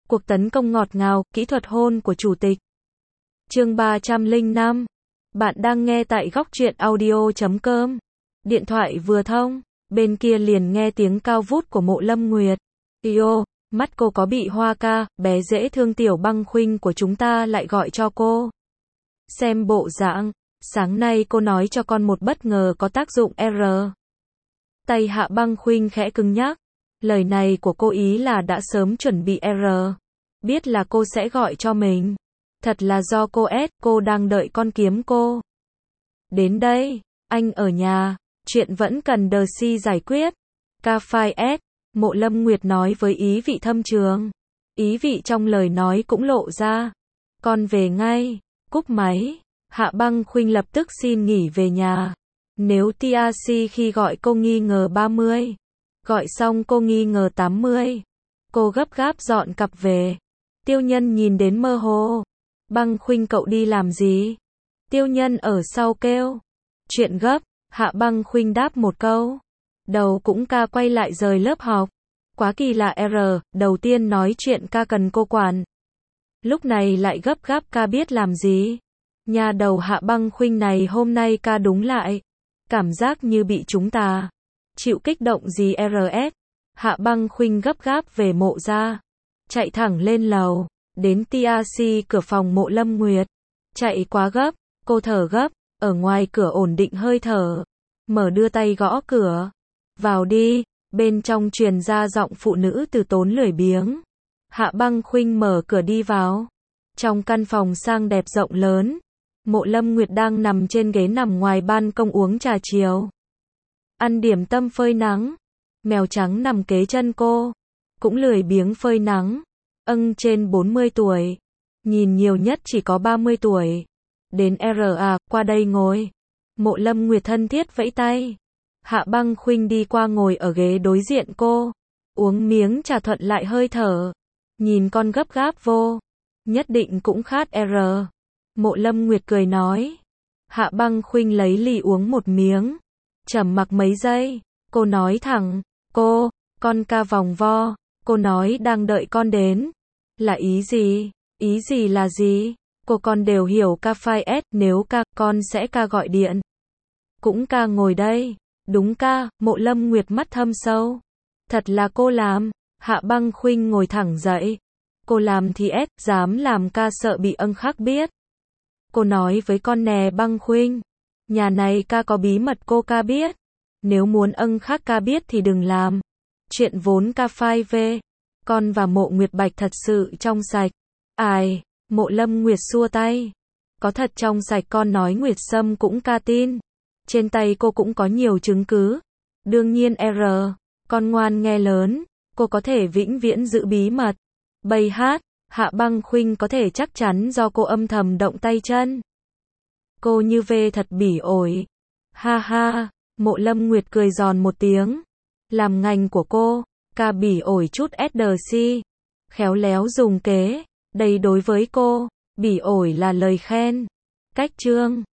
Cuộc tấn công ngọt ngào, kỹ thuật hôn của chủ tịch. Chương 305. Bạn đang nghe tại góc truyện audio.com. Điện thoại vừa thông, bên kia liền nghe tiếng cao vút của Mộ Lâm Nguyệt. Yêu, mắt cô có bị hoa ca, bé dễ thương Tiểu Băng Khuynh của chúng ta lại gọi cho cô. Xem bộ dạng, sáng nay cô nói cho con một bất ngờ có tác dụng R. Tay Hạ Băng Khuynh khẽ cứng nhắc. Lời này của cô ý là đã sớm chuẩn bị R. Biết là cô sẽ gọi cho mình. Thật là do cô cô đang đợi con kiếm cô. Đến đây, anh ở nhà, chuyện vẫn cần Đờ giải quyết. K5S, Mộ Lâm Nguyệt nói với ý vị thâm trường. Ý vị trong lời nói cũng lộ ra. Con về ngay, cúp máy. Hạ Băng Khuynh lập tức xin nghỉ về nhà. Nếu TRC khi gọi cô nghi ngờ 30. Gọi xong cô nghi ngờ 80. Cô gấp gáp dọn cặp về. Tiêu Nhân nhìn đến mơ hồ. Băng Khuynh cậu đi làm gì? Tiêu Nhân ở sau kêu. Chuyện gấp, Hạ Băng Khuynh đáp một câu. Đầu cũng ca quay lại rời lớp học. Quá kỳ lạ R, đầu tiên nói chuyện ca cần cô quản. Lúc này lại gấp gáp ca biết làm gì? Nhà đầu Hạ Băng Khuynh này hôm nay ca đúng lại. Cảm giác như bị chúng ta. Chịu kích động gì RS? Hạ Băng Khuynh gấp gáp về mộ ra. Chạy thẳng lên lầu. Đến TRC cửa phòng Mộ Lâm Nguyệt. Chạy quá gấp, cô thở gấp, ở ngoài cửa ổn định hơi thở. Mở đưa tay gõ cửa. Vào đi, bên trong truyền ra giọng phụ nữ từ tốn lười biếng. Hạ Băng Khuynh mở cửa đi vào. Trong căn phòng sang đẹp rộng lớn, Mộ Lâm Nguyệt đang nằm trên ghế nằm ngoài ban công uống trà chiều. Ăn điểm tâm phơi nắng. Mèo trắng nằm kế chân cô. Cũng lười biếng phơi nắng. Trên 40 tuổi. Nhìn nhiều nhất chỉ có 30 tuổi. Đến RA, qua đây ngồi. Mộ Lâm Nguyệt thân thiết vẫy tay. Hạ Băng Khuynh đi qua ngồi ở ghế đối diện cô. Uống miếng trà thuận lại hơi thở. Nhìn con gấp gáp vô. Nhất định cũng khát R. Mộ Lâm Nguyệt cười nói. Hạ Băng Khuynh lấy ly uống một miếng. Trầm mặc mấy giây. Cô nói thẳng. Con ca vòng vo. Cô nói đang đợi con đến. Là ý gì? Ý gì là gì? Cô con đều hiểu K5S, nếu con sẽ gọi điện. Cũng ngồi đây. Đúng Mộ Lâm Nguyệt mắt thâm sâu. Thật là cô làm. Hạ Băng Khuynh ngồi thẳng dậy. Cô làm thì dám làm sợ bị khác biết. Cô nói với con nè Băng Khuynh. Nhà này có bí mật cô biết. Nếu muốn khác biết thì đừng làm. Chuyện vốn K5V. Con và Mộ Nguyệt Bạch thật sự trong sạch. Ai? Mộ Lâm Nguyệt xua tay. Có thật trong sạch con nói Nguyệt Sâm cũng tin. Trên tay cô cũng có nhiều chứng cứ. Đương nhiên R. Con ngoan nghe lớn. Cô có thể vĩnh viễn giữ bí mật. Bầy hát. Hạ Băng Khuynh có thể chắc chắn do cô âm thầm động tay chân. Cô như về thật bỉ ổi. Ha ha. Mộ Lâm Nguyệt cười giòn một tiếng. Làm ngành của cô. Bỉ ổi chút SDC. Khéo léo dùng kế. Đây đối với cô. Bỉ ổi là lời khen. Cách chương.